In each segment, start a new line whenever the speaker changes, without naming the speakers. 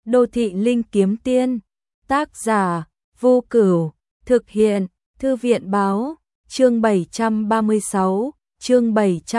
Đô thị linh kiếm tiên, tác giả Vô Cửu, thực hiện Thư viện báo, chương 736, chương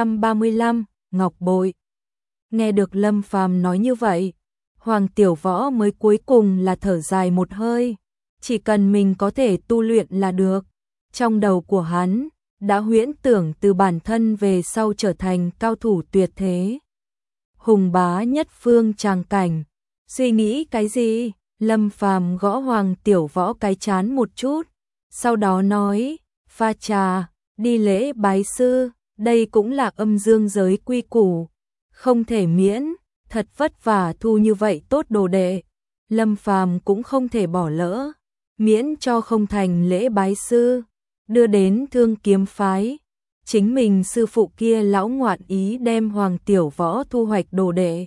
735, Ngọc Bội. Nghe được Lâm Phàm nói như vậy, Hoàng Tiểu Võ mới cuối cùng là thở dài một hơi, chỉ cần mình có thể tu luyện là được. Trong đầu của hắn đã huyễn tưởng từ bản thân về sau trở thành cao thủ tuyệt thế, hùng bá nhất phương tràng cảnh. Suy nghĩ cái gì? Lâm Phàm gõ Hoàng Tiểu Võ cái trán một chút, sau đó nói, pha trà, đi lễ bái sư, đây cũng là âm dương giới quy củ, không thể miễn, thật vất vả thu như vậy tốt đồ đệ, Lâm Phàm cũng không thể bỏ lỡ, miễn cho không thành lễ bái sư, đưa đến Thương Kiếm phái. Chính mình sư phụ kia lão ngoạn ý đem Hoàng Tiểu Võ thu hoạch đồ đệ.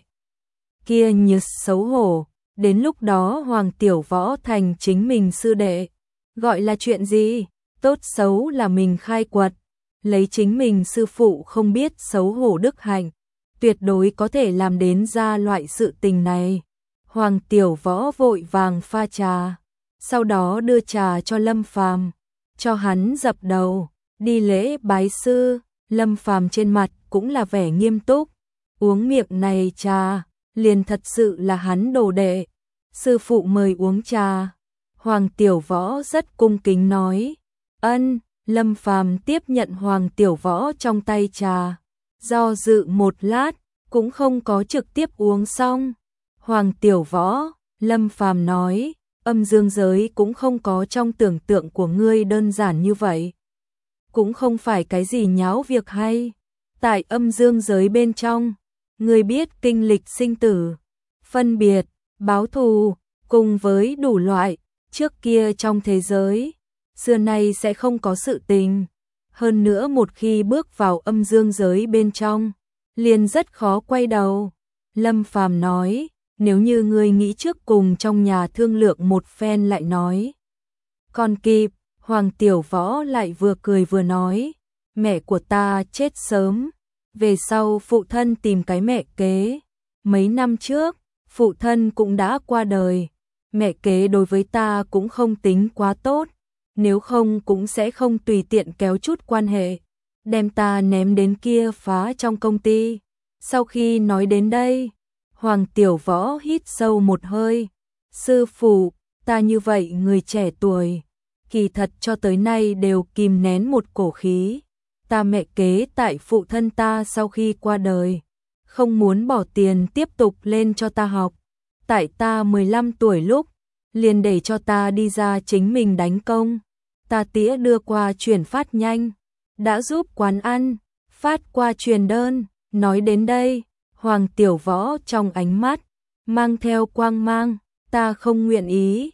Kia như xấu hổ, đến lúc đó Hoàng Tiểu Võ thành chính mình sư đệ. Gọi là chuyện gì? Tốt xấu là mình khai quật, lấy chính mình sư phụ không biết xấu hổ đức hạnh, tuyệt đối có thể làm đến ra loại sự tình này. Hoàng Tiểu Võ vội vàng pha trà, sau đó đưa trà cho Lâm Phàm, cho hắn dập đầu, đi lễ bái sư. Lâm Phàm trên mặt cũng là vẻ nghiêm túc, uống miệng này trà, liền thật sự là hắn đồ đệ. Sư phụ mời uống trà. Hoàng Tiểu Võ rất cung kính nói, ân. Lâm Phàm tiếp nhận Hoàng Tiểu Võ trong tay trà, do dự một lát, cũng không có trực tiếp uống xong. Hoàng Tiểu Võ, Lâm Phàm nói, âm dương giới cũng không có trong tưởng tượng của ngươi đơn giản như vậy. Cũng không phải cái gì nháo việc hay. Tại âm dương giới bên trong, ngươi biết kinh lịch sinh tử, phân biệt, báo thù, cùng với đủ loại, trước kia trong thế giới, xưa nay sẽ không có sự tình. Hơn nữa một khi bước vào âm dương giới bên trong, liền rất khó quay đầu. Lâm Phàm nói, nếu như ngươi nghĩ trước cùng trong nhà thương lượng một phen lại nói. Còn kịp. Hoàng Tiểu Võ lại vừa cười vừa nói, mẹ của ta chết sớm, về sau phụ thân tìm cái mẹ kế. Mấy năm trước, phụ thân cũng đã qua đời, mẹ kế đối với ta cũng không tính quá tốt, nếu không cũng sẽ không tùy tiện kéo chút quan hệ, đem ta ném đến kia phá trong công ty. Sau khi nói đến đây, Hoàng Tiểu Võ hít sâu một hơi, sư phụ, ta như vậy người trẻ tuổi, kỳ thật cho tới nay đều kìm nén một cổ khí. Ta mẹ kế tại phụ thân ta sau khi qua đời, không muốn bỏ tiền tiếp tục lên cho ta học. Tại ta 15 tuổi lúc, liền để cho ta đi ra chính mình đánh công. Ta tía đưa qua chuyển phát nhanh, đã giúp quán ăn, phát qua truyền đơn. Nói đến đây, Hoàng Tiểu Võ trong ánh mắt, mang theo quang mang, ta không nguyện ý,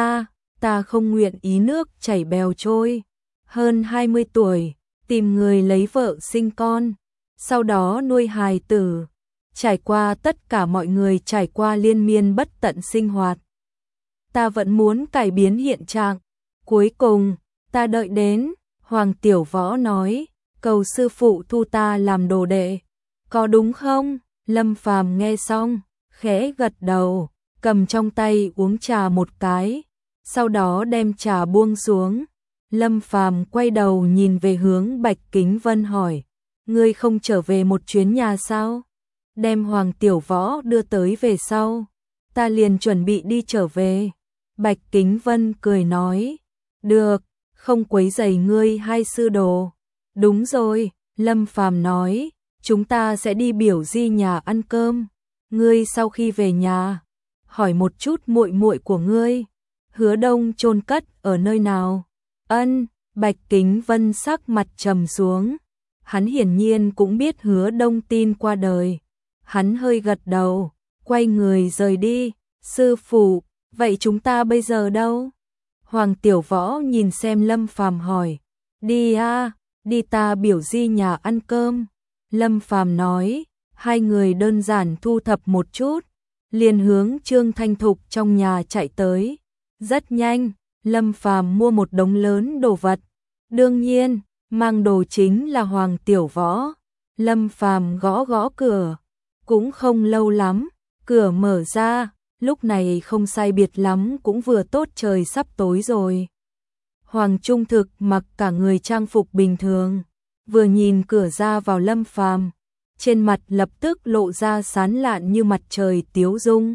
ta không nguyện ý nước chảy bèo trôi. Hơn 20 tuổi, tìm người lấy vợ sinh con, sau đó nuôi hài tử, trải qua tất cả mọi người trải qua liên miên bất tận sinh hoạt. Ta vẫn muốn cải biến hiện trạng, cuối cùng, ta đợi đến, Hoàng Tiểu Võ nói, cầu sư phụ thu ta làm đồ đệ, có đúng không? Lâm Phàm nghe xong, khẽ gật đầu, cầm trong tay uống trà một cái, sau đó đem trà buông xuống. Lâm Phàm quay đầu nhìn về hướng Bạch Kính Vân hỏi, ngươi không trở về một chuyến nhà sao? Đem Hoàng Tiểu Võ đưa tới về sau, ta liền chuẩn bị đi trở về. Bạch Kính Vân cười nói, được, không quấy rầy ngươi hai sư đồ. Đúng rồi, Lâm Phàm nói, chúng ta sẽ đi biểu di nhà ăn cơm. Ngươi sau khi về nhà, hỏi một chút muội muội của ngươi, Hứa Đông chôn cất ở nơi nào? Ân. Bạch Kính Vân sắc mặt trầm xuống. Hắn hiển nhiên cũng biết Hứa Đông tin qua đời. Hắn hơi gật đầu, quay người rời đi. Sư phụ, vậy chúng ta bây giờ đâu? Hoàng Tiểu Võ nhìn xem Lâm Phàm hỏi. Đi à, đi ta biểu di nhà ăn cơm. Lâm Phàm nói, hai người đơn giản thu thập một chút, liền hướng Trương Thanh Thục trong nhà chạy tới. Rất nhanh, Lâm Phàm mua một đống lớn đồ vật. Đương nhiên, mang đồ chính là Hoàng Tiểu Võ. Lâm Phàm gõ gõ cửa, cũng không lâu lắm, cửa mở ra, lúc này không sai biệt lắm cũng vừa tốt, trời sắp tối rồi. Hoàng Trung Thực mặc cả người trang phục bình thường, vừa nhìn cửa ra vào Lâm Phàm, trên mặt lập tức lộ ra sán lạn như mặt trời tiếu dung.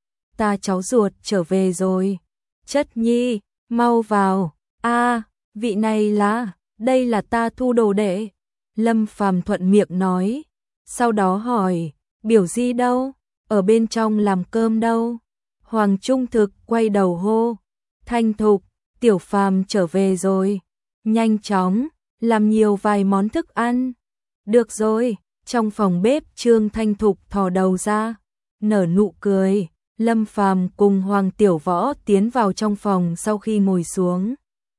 Ta cháu ruột trở về rồi. Chất nhi, mau vào. A, vị này là, đây là ta Thu đồ đệ. Lâm Phàm thuận miệng nói, sau đó hỏi, biểu di đâu? Ở bên trong làm cơm đâu? Hoàng Trung Thực quay đầu hô, Thanh Thục, Tiểu Phàm trở về rồi. Nhanh chóng, làm nhiều vài món thức ăn. Được rồi, trong phòng bếp Trương Thanh Thục thò đầu ra, nở nụ cười. Lâm Phàm cùng Hoàng Tiểu Võ tiến vào trong phòng sau khi ngồi xuống.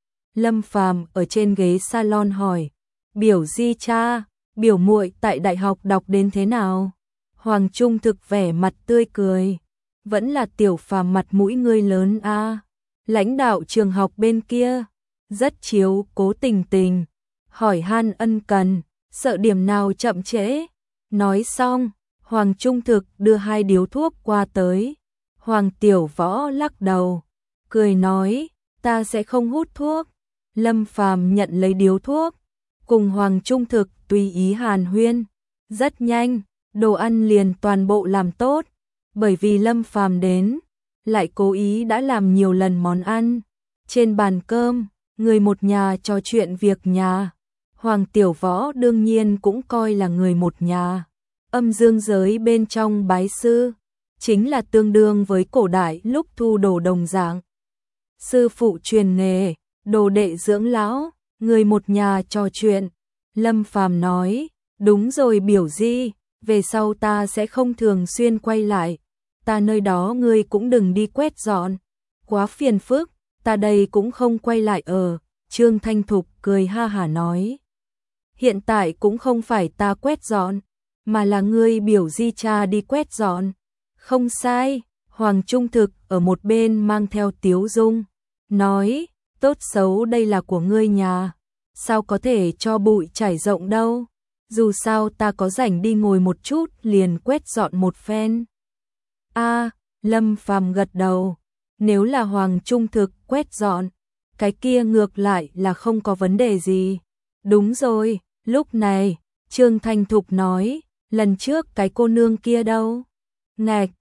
Lâm Phàm ở trên ghế salon hỏi, biểu di cha, biểu muội tại đại học đọc đến thế nào? Hoàng Trung Thực vẻ mặt tươi cười, vẫn là Tiểu Phàm mặt mũi ngươi lớn a. Lãnh đạo trường học bên kia rất chiếu cố Tình Tình, hỏi han ân cần, sợ điểm nào chậm trễ. Nói xong, Hoàng Trung Thực đưa 2 điếu thuốc qua tới. Hoàng Tiểu Võ lắc đầu, cười nói, ta sẽ không hút thuốc. Lâm Phàm nhận lấy điếu thuốc, cùng Hoàng Trung Thực tùy ý hàn huyên. Rất nhanh, đồ ăn liền toàn bộ làm tốt, bởi vì Lâm Phàm đến, lại cố ý đã làm nhiều lần món ăn. Trên bàn cơm, người một nhà trò chuyện việc nhà. Hoàng Tiểu Võ đương nhiên cũng coi là người một nhà. Âm dương giới bên trong bái sư, chính là tương đương với cổ đại lúc Thu đồ đồng dạng. Sư phụ truyền nghề, đồ đệ dưỡng lão, người một nhà trò chuyện. Lâm Phàm nói, đúng rồi biểu di, về sau ta sẽ không thường xuyên quay lại. Ta nơi đó ngươi cũng đừng đi quét dọn, quá phiền phức, ta đây cũng không quay lại ở. Trương Thanh Thục cười ha hả nói, hiện tại cũng không phải ta quét dọn, mà là ngươi biểu di cha đi quét dọn. Không sai, Hoàng Trung Thực ở một bên mang theo tiếu dung, nói, tốt xấu đây là của ngươi nhà, sao có thể cho bụi trải rộng đâu, dù sao ta có rảnh đi ngồi một chút liền quét dọn một phen. A, Lâm Phàm gật đầu, nếu là Hoàng Trung Thực quét dọn, cái kia ngược lại là không có vấn đề gì. Đúng rồi, lúc này, Trương Thanh Thục nói, lần trước cái cô nương kia đâu? Ngạch,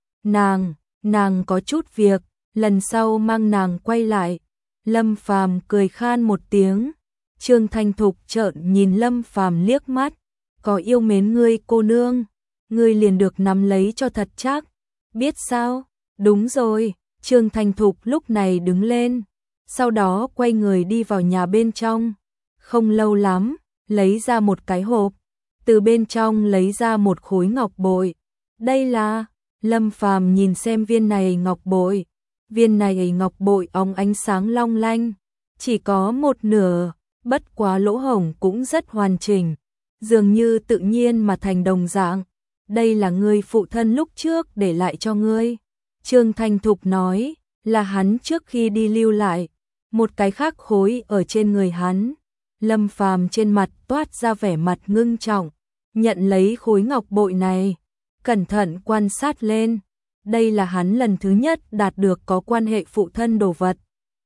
nàng có chút việc, lần sau mang nàng quay lại. Lâm Phàm cười khan một tiếng. Trương Thanh Thục trợn nhìn Lâm Phàm liếc mắt, có yêu mến ngươi cô nương, ngươi liền được nắm lấy cho thật chắc. Biết sao? Đúng rồi, Trương Thanh Thục lúc này đứng lên, sau đó quay người đi vào nhà bên trong. Không lâu lắm, lấy ra một cái hộp, từ bên trong lấy ra một khối ngọc bội. Đây là, Lâm Phàm nhìn xem viên này ngọc bội. Viên này ngọc bội óng ánh sáng long lanh, chỉ có một nửa, bất quá lỗ hổng cũng rất hoàn chỉnh, dường như tự nhiên mà thành đồng dạng. Đây là ngươi phụ thân lúc trước để lại cho ngươi. Trương Thanh Thục nói, là hắn trước khi đi lưu lại, một cái khác khối ở trên người hắn. Lâm Phàm trên mặt toát ra vẻ mặt ngưng trọng, nhận lấy khối ngọc bội này, cẩn thận quan sát lên. Đây là hắn lần thứ nhất đạt được có quan hệ phụ thân đồ vật.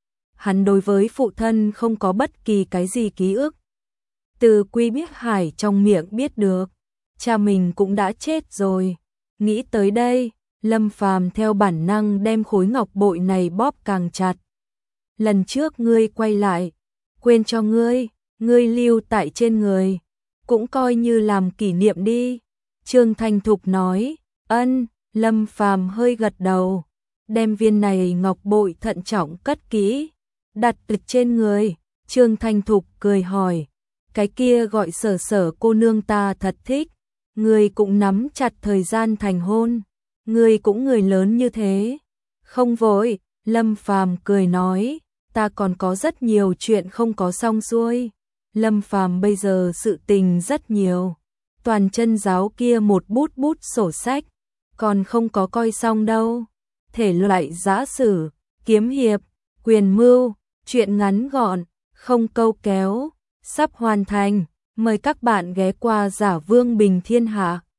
Hắn đối với phụ thân không có bất kỳ cái gì ký ức. Từ Quy Biết Hải trong miệng biết được, cha mình cũng đã chết rồi. Nghĩ tới đây, Lâm Phàm theo bản năng đem khối ngọc bội này bóp càng chặt. Lần trước ngươi quay lại, quên cho ngươi lưu tại trên người, cũng coi như làm kỷ niệm đi. Trương Thanh Thục nói, ân. Lâm Phàm hơi gật đầu, đem viên này ngọc bội thận trọng cất kỹ, đặt trên người. Trương Thanh Thục cười hỏi, cái kia gọi Sở Sở cô nương ta thật thích, ngươi cũng nắm chặt thời gian thành hôn, ngươi cũng người lớn như thế. Không vội, Lâm Phàm cười nói, ta còn có rất nhiều chuyện không có xong xuôi. Lâm Phàm bây giờ sự tình rất nhiều, toàn chân giáo kia một bút sổ sách còn không có coi xong đâu. Thể loại giã sử, kiếm hiệp, quyền mưu, truyện ngắn gọn, không câu kéo, sắp hoàn thành. Mời các bạn ghé qua Giả Vương Bình Thiên Hạ.